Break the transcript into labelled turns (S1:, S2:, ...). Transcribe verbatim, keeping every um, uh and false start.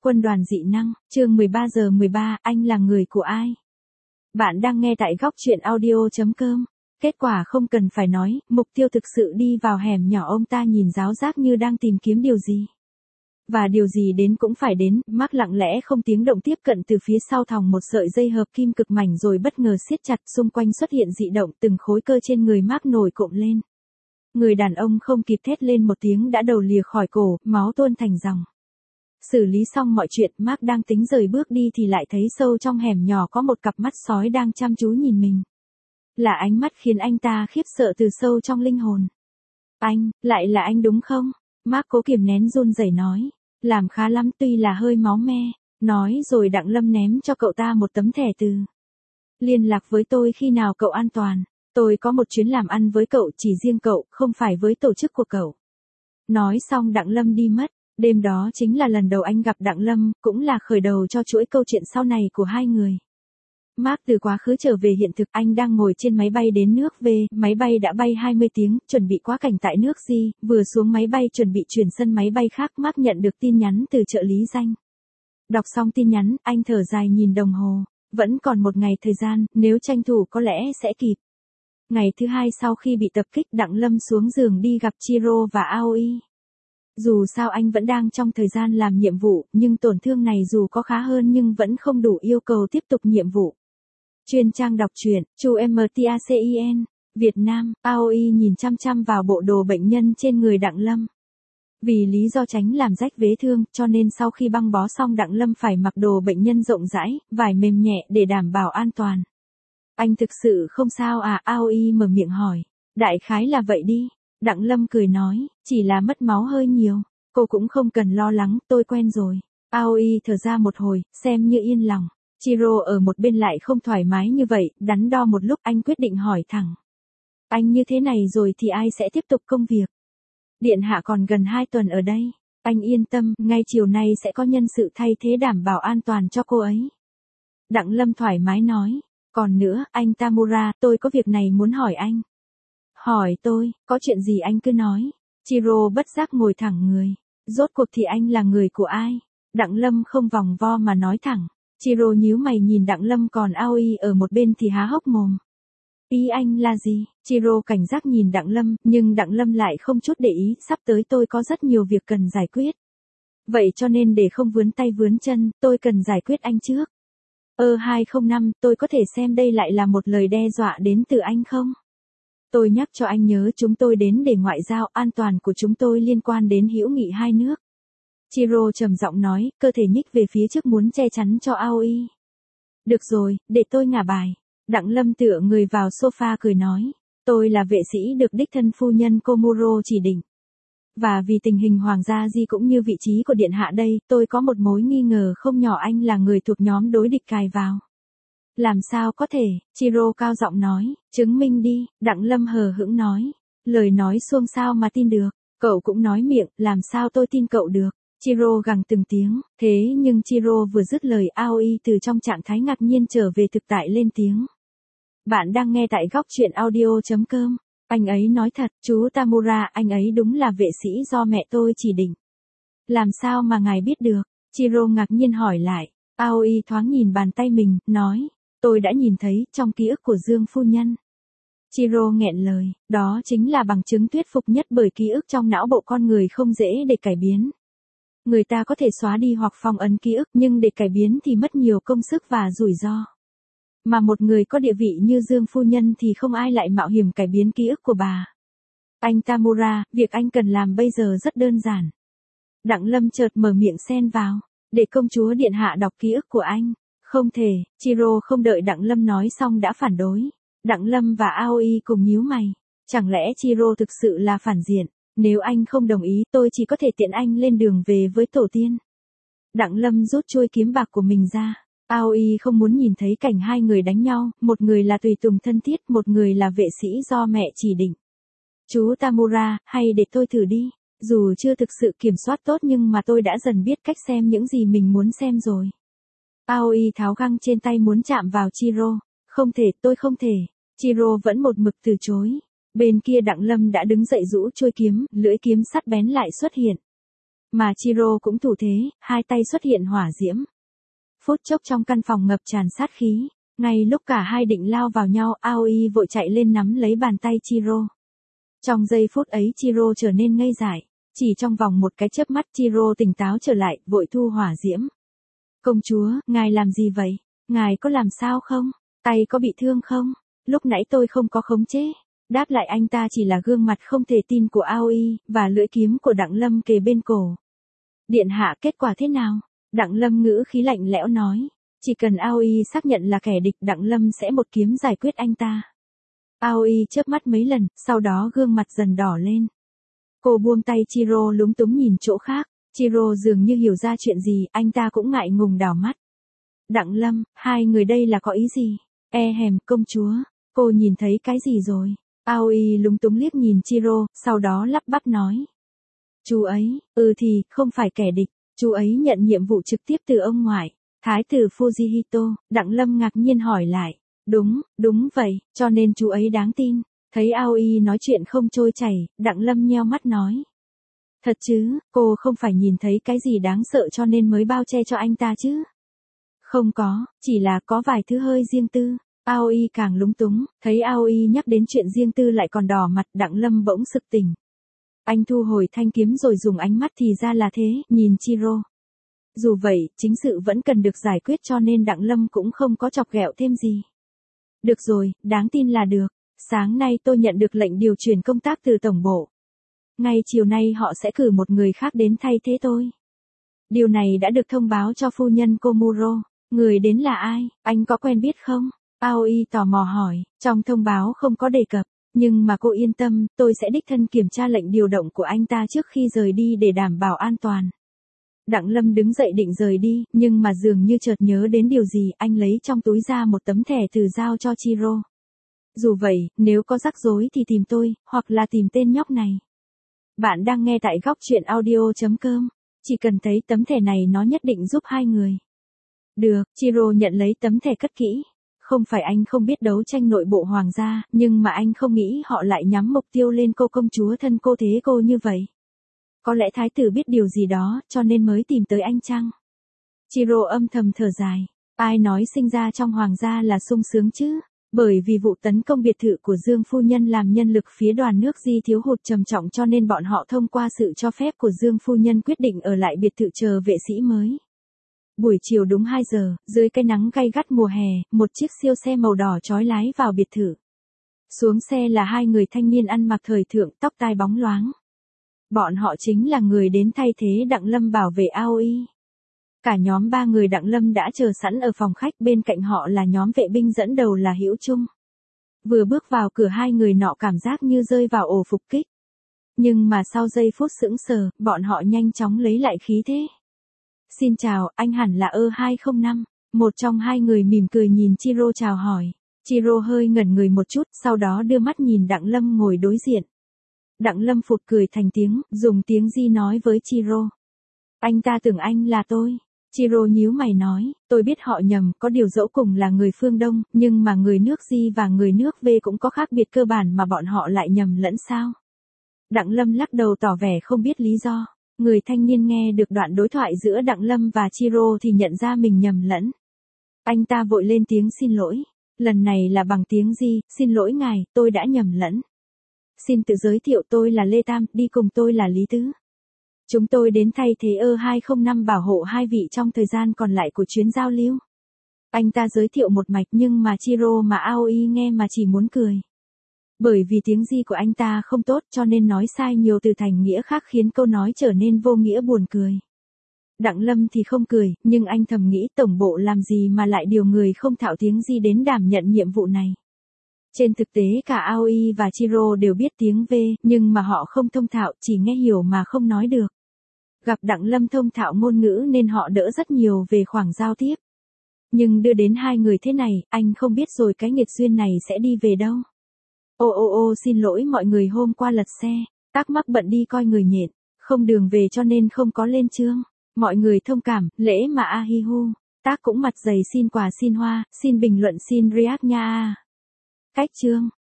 S1: Quân đoàn dị năng, chương mười ba giờ mười ba, anh là người của ai? Bạn đang nghe tại góc truyện audio.com. Kết quả không cần phải nói, mục tiêu thực sự đi vào hẻm nhỏ ông ta nhìn giáo giác như đang tìm kiếm điều gì. Và điều gì đến cũng phải đến, Mark lặng lẽ không tiếng động tiếp cận từ phía sau thòng một sợi dây hợp kim cực mảnh rồi bất ngờ siết chặt, xung quanh xuất hiện dị động, từng khối cơ trên người Mark nổi cộm lên. Người đàn ông không kịp thét lên một tiếng đã đầu lìa khỏi cổ, máu tuôn thành dòng. Xử lý xong mọi chuyện, Mark đang tính rời bước đi thì lại thấy sâu trong hẻm nhỏ có một cặp mắt sói đang chăm chú nhìn mình. Là ánh mắt khiến anh ta khiếp sợ từ sâu trong linh hồn. Anh, lại là anh đúng không? Mark cố kiềm nén run rẩy nói. Làm khá lắm tuy là hơi máu me. Nói rồi Đặng Lâm ném cho cậu ta một tấm thẻ từ. Liên lạc với tôi khi nào cậu an toàn. Tôi có một chuyến làm ăn với cậu, chỉ riêng cậu, không phải với tổ chức của cậu. Nói xong Đặng Lâm đi mất. Đêm đó chính là lần đầu anh gặp Đặng Lâm, cũng là khởi đầu cho chuỗi câu chuyện sau này của hai người. Mark từ quá khứ trở về hiện thực, anh đang ngồi trên máy bay đến nước V, máy bay đã bay hai mươi tiếng, chuẩn bị quá cảnh tại nước G, vừa xuống máy bay chuẩn bị chuyển sân máy bay khác, Mark nhận được tin nhắn từ trợ lý danh. Đọc xong tin nhắn, anh thở dài nhìn đồng hồ, vẫn còn một ngày thời gian, nếu tranh thủ có lẽ sẽ kịp. Ngày thứ hai sau khi bị tập kích, Đặng Lâm xuống giường đi gặp Chiro và Aoi. Dù sao anh vẫn đang trong thời gian làm nhiệm vụ, nhưng tổn thương này dù có khá hơn nhưng vẫn không đủ yêu cầu tiếp tục nhiệm vụ. Chuyên trang đọc truyện, Chu Mtacin, Việt Nam, Aoi nhìn chăm chăm vào bộ đồ bệnh nhân trên người Đặng Lâm. Vì lý do tránh làm rách vết thương, cho nên sau khi băng bó xong Đặng Lâm phải mặc đồ bệnh nhân rộng rãi, vải mềm nhẹ để đảm bảo an toàn. Anh thực sự không sao à? Aoi mở miệng hỏi. Đại khái là vậy đi. Đặng Lâm cười nói, chỉ là mất máu hơi nhiều. Cô cũng không cần lo lắng, tôi quen rồi. Aoi thở ra một hồi, xem như yên lòng. Chiro ở một bên lại không thoải mái như vậy, đắn đo một lúc anh quyết định hỏi thẳng. Anh như thế này rồi thì ai sẽ tiếp tục công việc? Điện hạ còn gần hai tuần ở đây. Anh yên tâm, ngay chiều nay sẽ có nhân sự thay thế đảm bảo an toàn cho cô ấy. Đặng Lâm thoải mái nói. Còn nữa, anh Tamura, tôi có việc này muốn hỏi anh. Hỏi tôi, có chuyện gì anh cứ nói. Chiro bất giác ngồi thẳng người. Rốt cuộc thì anh là người của ai? Đặng Lâm không vòng vo mà nói thẳng. Chiro nhíu mày nhìn Đặng Lâm, còn Aoi ở một bên thì há hốc mồm. Ý anh là gì? Chiro cảnh giác nhìn Đặng Lâm, nhưng Đặng Lâm lại không chút để ý, sắp tới tôi có rất nhiều việc cần giải quyết. Vậy cho nên để không vướng tay vướng chân, tôi cần giải quyết anh trước. Ơ hai không năm, tôi có thể xem đây lại là một lời đe dọa đến từ anh không? Tôi nhắc cho anh nhớ chúng tôi đến để ngoại giao, an toàn của chúng tôi liên quan đến hữu nghị hai nước. Chiro trầm giọng nói, cơ thể nhích về phía trước muốn che chắn cho Aoi. Được rồi, để tôi ngả bài. Đặng Lâm tựa người vào sofa cười nói, tôi là vệ sĩ được đích thân phu nhân Komuro chỉ định. Và vì tình hình Hoàng gia Di cũng như vị trí của điện hạ đây, tôi có một mối nghi ngờ không nhỏ anh là người thuộc nhóm đối địch cài vào. Làm sao có thể? Chiro cao giọng nói, chứng minh đi. Đặng Lâm hờ hững nói, lời nói xuông sao mà tin được, cậu cũng nói miệng, làm sao tôi tin cậu được. Chiro gằn từng tiếng, thế nhưng Chiro vừa dứt lời Aoi từ trong trạng thái ngạc nhiên trở về thực tại lên tiếng. Bạn đang nghe tại góc truyện audio.com. Anh ấy nói thật, chú Tamura, anh ấy đúng là vệ sĩ do mẹ tôi chỉ định. Làm sao mà ngài biết được? Chiro ngạc nhiên hỏi lại. Aoi thoáng nhìn bàn tay mình, nói, tôi đã nhìn thấy trong ký ức của Dương phu nhân. Chiro nghẹn lời, đó chính là bằng chứng thuyết phục nhất bởi ký ức trong não bộ con người không dễ để cải biến. Người ta có thể xóa đi hoặc phong ấn ký ức nhưng để cải biến thì mất nhiều công sức và rủi ro. Mà một người có địa vị như Dương phu nhân thì không ai lại mạo hiểm cải biến ký ức của bà. Anh Tamura, việc anh cần làm bây giờ rất đơn giản. Đặng Lâm chợt mở miệng xen vào, để công chúa điện hạ đọc ký ức của anh. Không thể, Chiro không đợi Đặng Lâm nói xong đã phản đối. Đặng Lâm và Aoi cùng nhíu mày. Chẳng lẽ Chiro thực sự là phản diện? Nếu anh không đồng ý, tôi chỉ có thể tiện anh lên đường về với tổ tiên. Đặng Lâm rút chuôi kiếm bạc của mình ra. Aoi không muốn nhìn thấy cảnh hai người đánh nhau, một người là tùy tùng thân thiết, một người là vệ sĩ do mẹ chỉ định. Chú Tamura, hay để tôi thử đi. Dù chưa thực sự kiểm soát tốt nhưng mà tôi đã dần biết cách xem những gì mình muốn xem rồi. Aoi tháo găng trên tay muốn chạm vào Chiro. Không thể, tôi không thể. Chiro vẫn một mực từ chối. Bên kia Đặng Lâm đã đứng dậy rũ chuôi kiếm, lưỡi kiếm sắt bén lại xuất hiện. mà Chiro cũng thủ thế, hai tay xuất hiện hỏa diễm. Phút chốc trong căn phòng ngập tràn sát khí, ngay lúc cả hai định lao vào nhau, Aoi vội chạy lên nắm lấy bàn tay Chiro. Trong giây phút ấy Chiro trở nên ngây dại, chỉ trong vòng một cái chớp mắt Chiro tỉnh táo trở lại, vội thu hỏa diễm. Công chúa, ngài làm gì vậy? Ngài có làm sao không? Tay có bị thương không? Lúc nãy tôi không có khống chế. Đáp lại anh ta chỉ là gương mặt không thể tin của Aoi, và lưỡi kiếm của Đặng Lâm kề bên cổ. Điện hạ, kết quả thế nào? Đặng Lâm ngữ khí lạnh lẽo nói. Chỉ cần Aoi xác nhận là kẻ địch, Đặng Lâm sẽ một kiếm giải quyết anh ta. Aoi chớp mắt mấy lần, sau đó gương mặt dần đỏ lên. Cô buông tay Chiro lúng túng nhìn chỗ khác. Chiro dường như hiểu ra chuyện gì, anh ta cũng ngại ngùng đảo mắt. Đặng Lâm, hai người đây là có ý gì? E hèm, công chúa, cô nhìn thấy cái gì rồi? Aoi lúng túng liếc nhìn Chiro, sau đó lắp bắp nói. Chú ấy, ừ thì, không phải kẻ địch, chú ấy nhận nhiệm vụ trực tiếp từ ông ngoại, Thái tử Fujihito. Đặng Lâm ngạc nhiên hỏi lại. Đúng, đúng vậy, cho nên chú ấy đáng tin. Thấy Aoi nói chuyện không trôi chảy, Đặng Lâm nheo mắt nói. Thật chứ, cô không phải nhìn thấy cái gì đáng sợ cho nên mới bao che cho anh ta chứ? Không có, chỉ là có vài thứ hơi riêng tư. Aoi càng lúng túng, thấy Aoi nhắc đến chuyện riêng tư lại còn đỏ mặt, Đặng Lâm bỗng sực tỉnh. Anh thu hồi thanh kiếm rồi dùng ánh mắt thì ra là thế, nhìn Chiro. Dù vậy, chính sự vẫn cần được giải quyết cho nên Đặng Lâm cũng không có chọc ghẹo thêm gì. Được rồi, đáng tin là được. Sáng nay tôi nhận được lệnh điều chuyển công tác từ tổng bộ. Ngay chiều nay họ sẽ cử một người khác đến thay thế tôi. Điều này đã được thông báo cho phu nhân Komuro. Người đến là ai, anh có quen biết không? Aoi tò mò hỏi, trong thông báo không có đề cập. Nhưng mà cô yên tâm, tôi sẽ đích thân kiểm tra lệnh điều động của anh ta trước khi rời đi để đảm bảo an toàn. Đặng Lâm đứng dậy định rời đi, nhưng mà dường như chợt nhớ đến điều gì, anh lấy trong túi ra một tấm thẻ từ giao cho Chiro. Dù vậy, nếu có rắc rối thì tìm tôi, hoặc là tìm tên nhóc này. Bạn đang nghe tại góc truyện audio chấm com. Chỉ cần thấy tấm thẻ này nó nhất định giúp hai người. Được, Chiro nhận lấy tấm thẻ cất kỹ. Không phải anh không biết đấu tranh nội bộ hoàng gia, nhưng mà anh không nghĩ họ lại nhắm mục tiêu lên cô công chúa thân cô thế cô như vậy. Có lẽ thái tử biết điều gì đó, cho nên mới tìm tới anh chăng? Chiro âm thầm thở dài. Ai nói sinh ra trong hoàng gia là sung sướng chứ? Bởi vì vụ tấn công biệt thự của Dương Phu Nhân làm nhân lực phía đoàn nước Di thiếu hụt trầm trọng cho nên bọn họ thông qua sự cho phép của Dương Phu Nhân quyết định ở lại biệt thự chờ vệ sĩ mới. Buổi chiều đúng hai giờ, dưới cái nắng gay gắt mùa hè, một chiếc siêu xe màu đỏ chói lái vào biệt thự. Xuống xe là hai người thanh niên ăn mặc thời thượng, tóc tai bóng loáng. Bọn họ chính là người đến thay thế Đặng Lâm bảo vệ Aoi. Cả nhóm ba người Đặng Lâm đã chờ sẵn ở phòng khách, bên cạnh họ là nhóm vệ binh dẫn đầu là Hữu Trung. Vừa bước vào cửa hai người nọ cảm giác như rơi vào ổ phục kích. Nhưng mà sau giây phút sững sờ, bọn họ nhanh chóng lấy lại khí thế. Xin chào, anh hẳn là ơ hai không năm. Một trong hai người mỉm cười nhìn Chiro chào hỏi. Chiro hơi ngẩn người một chút, sau đó đưa mắt nhìn Đặng Lâm ngồi đối diện. Đặng Lâm phụt cười thành tiếng, dùng tiếng Di nói với Chiro. Anh ta tưởng anh là tôi. Chiro nhíu mày nói, tôi biết họ nhầm, có điều dẫu cùng là người phương Đông, nhưng mà người nước Di và người nước V cũng có khác biệt cơ bản mà bọn họ lại nhầm lẫn sao? Đặng Lâm lắc đầu tỏ vẻ không biết lý do. Người thanh niên nghe được đoạn đối thoại giữa Đặng Lâm và Chiro thì nhận ra mình nhầm lẫn. Anh ta vội lên tiếng xin lỗi. Lần này là bằng tiếng Di, xin lỗi ngài, tôi đã nhầm lẫn. Xin tự giới thiệu, tôi là Lê Tam, đi cùng tôi là Lý Tứ. Chúng tôi đến thay thế ơ hai không năm bảo hộ hai vị trong thời gian còn lại của chuyến giao lưu. Anh ta giới thiệu một mạch nhưng mà Chiro mà Aoi nghe mà chỉ muốn cười. Bởi vì tiếng Di của anh ta không tốt cho nên nói sai nhiều từ thành nghĩa khác khiến câu nói trở nên vô nghĩa buồn cười. Đặng Lâm thì không cười, nhưng anh thầm nghĩ tổng bộ làm gì mà lại điều người không thạo tiếng Di đến đảm nhận nhiệm vụ này. Trên thực tế cả Aoi và Chiro đều biết tiếng V, nhưng mà họ không thông thạo, chỉ nghe hiểu mà không nói được. Gặp Đặng Lâm thông thạo ngôn ngữ nên họ đỡ rất nhiều về khoảng giao tiếp. Nhưng đưa đến hai người thế này, anh không biết rồi cái nghiệt duyên này sẽ đi về đâu. Ô ô ô xin lỗi mọi người, hôm qua lật xe, Tác mắc bận đi coi người nhện, không đường về cho nên không có lên chương. Mọi người thông cảm, lễ mà Ahihu. Tác cũng mặt dày xin quà xin hoa, xin bình luận xin react nha. Cách chương.